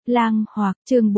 Lang Hoặc, chương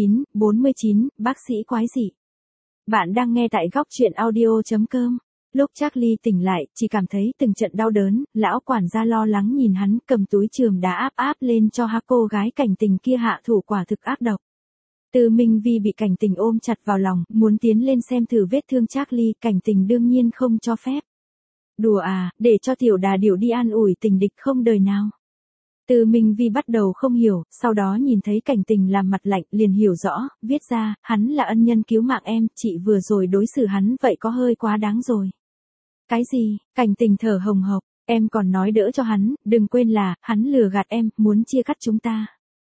49, bác sĩ quái dị. Bạn đang nghe tại góc truyện audio.com. Lúc Charlie tỉnh lại, chỉ cảm thấy từng trận đau đớn, lão quản gia lo lắng nhìn hắn, cầm túi chườm đá áp lên cho cô gái Cảnh Tình kia hạ thủ quả thực ác độc. Từ Minh Vi bị Cảnh Tình ôm chặt vào lòng, muốn tiến lên xem thử vết thương Charlie, Cảnh Tình đương nhiên không cho phép. Đùa à, để cho tiểu đà điểu đi an ủi tình địch không đời nào. Từ Minh Vi bắt đầu không hiểu, sau đó nhìn thấy Cảnh Tình làm mặt lạnh liền hiểu rõ, viết ra, hắn là ân nhân cứu mạng em, chị vừa rồi đối xử hắn vậy có hơi quá đáng rồi. Cái gì, Cảnh Tình thở hồng hộc, em còn nói đỡ cho hắn, đừng quên là, hắn lừa gạt em, muốn chia cắt chúng ta.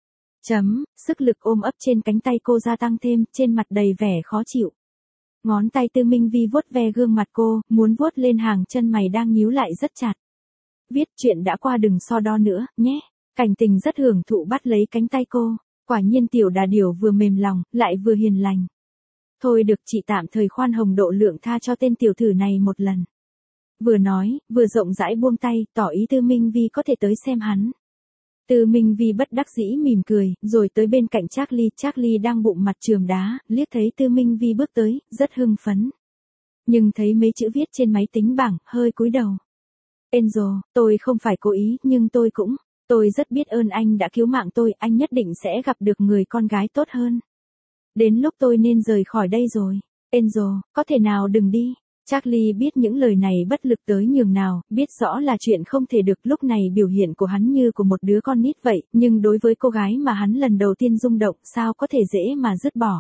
Sức lực ôm ấp trên cánh tay cô gia tăng thêm, trên mặt đầy vẻ khó chịu. Ngón tay Từ Minh Vi vuốt ve gương mặt cô, muốn vuốt lên hàng chân mày đang nhíu lại rất chặt. Viết chuyện đã qua đừng so đo nữa, nhé. Cảnh Tình rất hưởng thụ bắt lấy cánh tay cô, quả nhiên tiểu đà điểu vừa mềm lòng, lại vừa hiền lành. Thôi được chị tạm thời khoan hồng độ lượng tha cho tên tiểu thử này một lần. Vừa nói, vừa rộng rãi buông tay, tỏ ý Từ Minh Vi có thể tới xem hắn. Từ Minh Vi bất đắc dĩ mỉm cười, rồi tới bên cạnh Charlie đang bụng mặt chườm đá, liếc thấy Từ Minh Vi bước tới, rất hưng phấn. Nhưng thấy mấy chữ viết trên máy tính bảng, hơi cúi đầu. Angel, tôi không phải cố ý, nhưng tôi rất biết ơn anh đã cứu mạng tôi, anh nhất định sẽ gặp được người con gái tốt hơn. Đến lúc tôi nên rời khỏi đây rồi. Angel, có thể nào đừng đi. Charlie biết những lời này bất lực tới nhường nào, biết rõ là chuyện không thể được, lúc này biểu hiện của hắn như của một đứa con nít vậy, nhưng đối với cô gái mà hắn lần đầu tiên rung động, sao có thể dễ mà dứt bỏ.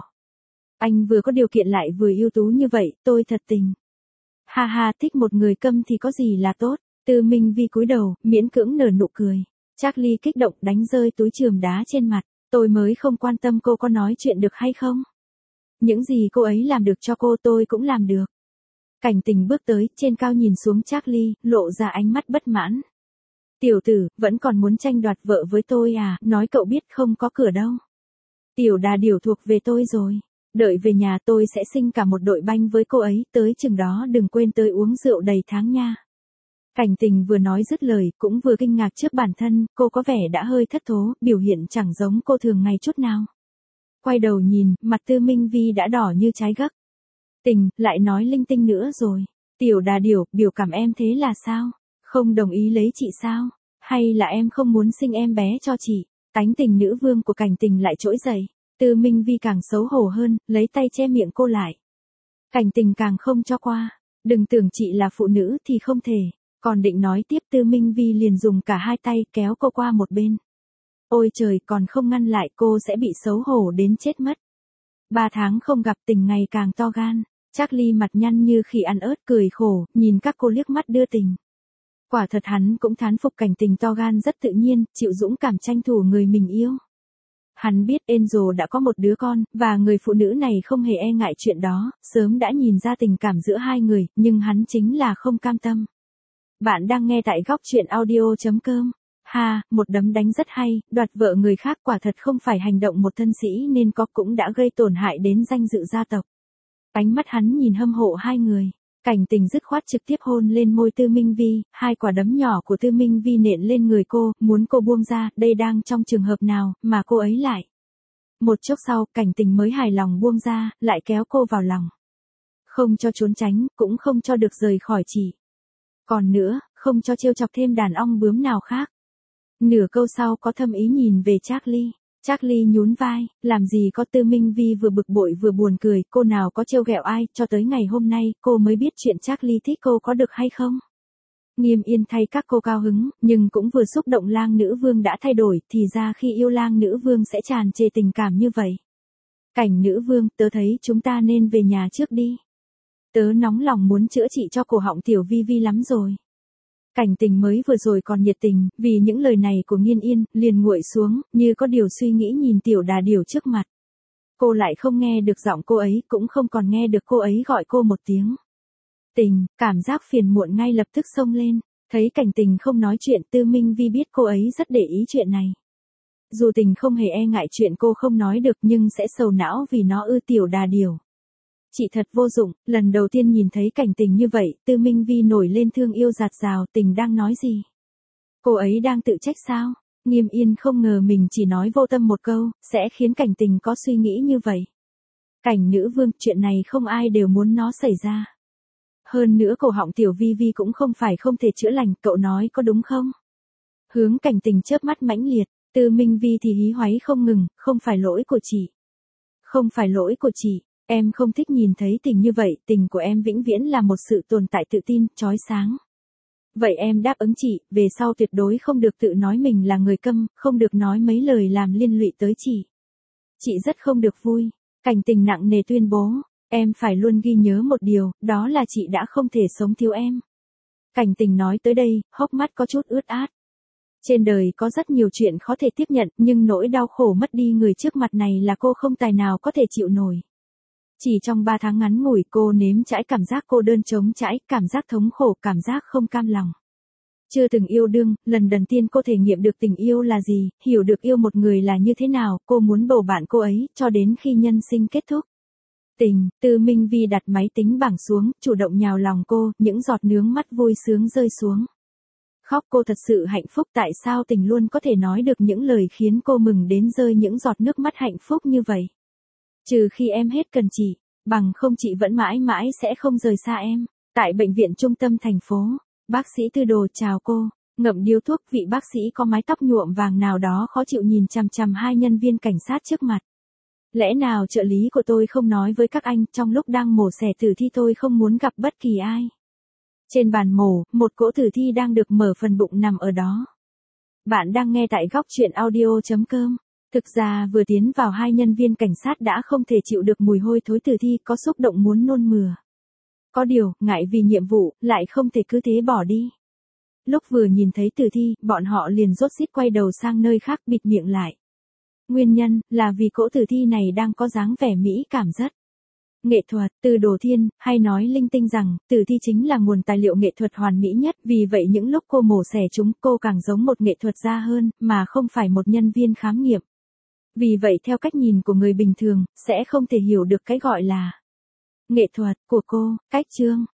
Anh vừa có điều kiện lại vừa ưu tú như vậy, tôi thật tình. Ha ha, thích một người câm thì có gì là tốt. Từ Minh Vi cúi đầu, miễn cưỡng nở nụ cười. Charlie kích động đánh rơi túi chườm đá trên mặt, tôi mới không quan tâm cô có nói chuyện được hay không. Những gì cô ấy làm được cho cô tôi cũng làm được. Cảnh Tình bước tới, trên cao nhìn xuống Charlie, lộ ra ánh mắt bất mãn. Tiểu tử, vẫn còn muốn tranh đoạt vợ với tôi à, nói cậu biết không có cửa đâu. Tiểu đà điểu thuộc về tôi rồi. Đợi về nhà tôi sẽ sinh cả một đội banh với cô ấy, tới chừng đó đừng quên tới uống rượu đầy tháng nha. Cảnh Tình vừa nói dứt lời, cũng vừa kinh ngạc trước bản thân, cô có vẻ đã hơi thất thố, biểu hiện chẳng giống cô thường ngày chút nào. Quay đầu nhìn, mặt Từ Minh Vi đã đỏ như trái gấc. Tình, lại nói linh tinh nữa rồi. Tiểu đà điểu, biểu cảm em thế là sao? Không đồng ý lấy chị sao? Hay là em không muốn sinh em bé cho chị? Tánh tình nữ vương của Cảnh Tình lại trỗi dậy. Từ Minh Vi càng xấu hổ hơn, lấy tay che miệng cô lại. Cảnh Tình càng không cho qua. Đừng tưởng chị là phụ nữ thì không thể. Còn định nói tiếp, Từ Minh Vi liền dùng cả hai tay kéo cô qua một bên. Ôi trời, còn không ngăn lại cô sẽ bị xấu hổ đến chết mất. 3 tháng không gặp, Tình ngày càng to gan. Charlie mặt nhăn như khỉ ăn ớt cười khổ, nhìn các cô liếc mắt đưa tình. Quả thật hắn cũng thán phục Cảnh Tình to gan rất tự nhiên, chịu dũng cảm tranh thủ người mình yêu. Hắn biết Angel đã có một đứa con, và người phụ nữ này không hề e ngại chuyện đó, sớm đã nhìn ra tình cảm giữa hai người, nhưng hắn chính là không cam tâm. Bạn đang nghe tại góc truyện audio.com. Ha, một đấm đánh rất hay, đoạt vợ người khác quả thật không phải hành động một thân sĩ nên có, cũng đã gây tổn hại đến danh dự gia tộc. Ánh mắt hắn nhìn hâm mộ hai người. Cảnh Tình dứt khoát trực tiếp hôn lên môi Từ Minh Vi, hai quả đấm nhỏ của Từ Minh Vi nện lên người cô, muốn cô buông ra, đây đang trong trường hợp nào, mà cô ấy lại. Một chốc sau, Cảnh Tình mới hài lòng buông ra, lại kéo cô vào lòng. Không cho trốn tránh, cũng không cho được rời khỏi chị. Còn nữa, không cho trêu chọc thêm đàn ong bướm nào khác. Nửa câu sau có thâm ý nhìn về Charlie. Charlie nhún vai, làm gì có. Từ Minh Vi vừa bực bội vừa buồn cười, cô nào có trêu ghẹo ai, cho tới ngày hôm nay, cô mới biết chuyện Charlie thích cô có được hay không. Nghiêm yên thay các cô cao hứng, nhưng cũng vừa xúc động lang nữ vương đã thay đổi, thì ra khi yêu lang nữ vương sẽ tràn trề tình cảm như vậy. Cảnh nữ vương, tớ thấy chúng ta nên về nhà trước đi. Tớ nóng lòng muốn chữa trị cho cổ họng tiểu Vi Vi lắm rồi. Cảnh Tình mới vừa rồi còn nhiệt tình, vì những lời này của Nghiên Yên, liền nguội xuống, như có điều suy nghĩ nhìn tiểu đà điểu trước mặt. Cô lại không nghe được giọng cô ấy, cũng không còn nghe được cô ấy gọi cô một tiếng. Tình, cảm giác phiền muộn ngay lập tức xông lên, thấy Cảnh Tình không nói chuyện, Từ Minh Vi biết cô ấy rất để ý chuyện này. Dù Tình không hề e ngại chuyện cô không nói được nhưng sẽ sầu não vì nó tiểu đà điểu. Chị thật vô dụng, lần đầu tiên nhìn thấy Cảnh Tình như vậy, Từ Minh Vi nổi lên thương yêu dạt dào. Tình đang nói gì? Cô ấy đang tự trách sao? Nghiêm Yên không ngờ mình chỉ nói vô tâm một câu, sẽ khiến Cảnh Tình có suy nghĩ như vậy. Cảnh nữ vương, chuyện này không ai đều muốn nó xảy ra. Hơn nữa cổ họng Tiểu Vi Vi cũng không phải không thể chữa lành, cậu nói có đúng không? Hướng Cảnh Tình chớp mắt mãnh liệt, Tư Minh Vi thì hí hoáy không ngừng, không phải lỗi của chị. Không phải lỗi của chị, em không thích nhìn thấy tình như vậy, tình của em vĩnh viễn là một sự tồn tại tự tin, chói sáng. Vậy em đáp ứng chị, về sau tuyệt đối không được tự nói mình là người câm, không được nói mấy lời làm liên lụy tới chị. Chị rất không được vui. Cảnh Tình nặng nề tuyên bố, em phải luôn ghi nhớ một điều, đó là chị đã không thể sống thiếu em. Cảnh Tình nói tới đây, hốc mắt có chút ướt át. Trên đời có rất nhiều chuyện khó thể tiếp nhận, nhưng nỗi đau khổ mất đi người trước mặt này là cô không tài nào có thể chịu nổi. Chỉ trong 3 tháng ngắn ngủi cô nếm trải cảm giác cô đơn trống trải, cảm giác thống khổ, cảm giác không cam lòng. Chưa từng yêu đương, lần đầu tiên cô thể nghiệm được tình yêu là gì, hiểu được yêu một người là như thế nào, cô muốn bầu bạn cô ấy, cho đến khi nhân sinh kết thúc. Tình, Tư Minh Vi đặt máy tính bảng xuống, chủ động nhào lòng cô, những giọt nước mắt vui sướng rơi xuống. Khóc, cô thật sự hạnh phúc, tại sao tình luôn có thể nói được những lời khiến cô mừng đến rơi những giọt nước mắt hạnh phúc như vậy. Trừ khi em hết cần chị, bằng không chị vẫn mãi mãi sẽ không rời xa em. Tại bệnh viện trung tâm thành phố, bác sĩ Tư Đồ chào cô, ngậm điếu thuốc, vị bác sĩ có mái tóc nhuộm vàng nào đó khó chịu nhìn chằm chằm hai nhân viên cảnh sát trước mặt. Lẽ nào trợ lý của tôi không nói với các anh, trong lúc đang mổ xẻ tử thi tôi không muốn gặp bất kỳ ai. Trên bàn mổ, một cỗ tử thi đang được mở phần bụng nằm ở đó. Bạn đang nghe tại góc truyện audio.com. Thực ra vừa tiến vào hai nhân viên cảnh sát đã không thể chịu được mùi hôi thối tử thi, có xúc động muốn nôn mửa. Có điều, ngại vì nhiệm vụ, lại không thể cứ thế bỏ đi. Lúc vừa nhìn thấy tử thi, bọn họ liền rốt rít quay đầu sang nơi khác bịt miệng lại. Nguyên nhân, là vì cỗ tử thi này đang có dáng vẻ mỹ cảm rất. Nghệ thuật, Từ Đồ Thiên, hay nói linh tinh rằng, tử thi chính là nguồn tài liệu nghệ thuật hoàn mỹ nhất, vì vậy những lúc cô mổ xẻ chúng cô càng giống một nghệ thuật gia hơn, mà không phải một nhân viên khám nghiệm. Vì vậy theo cách nhìn của người bình thường, sẽ không thể hiểu được cái gọi là nghệ thuật của cô. Cách chương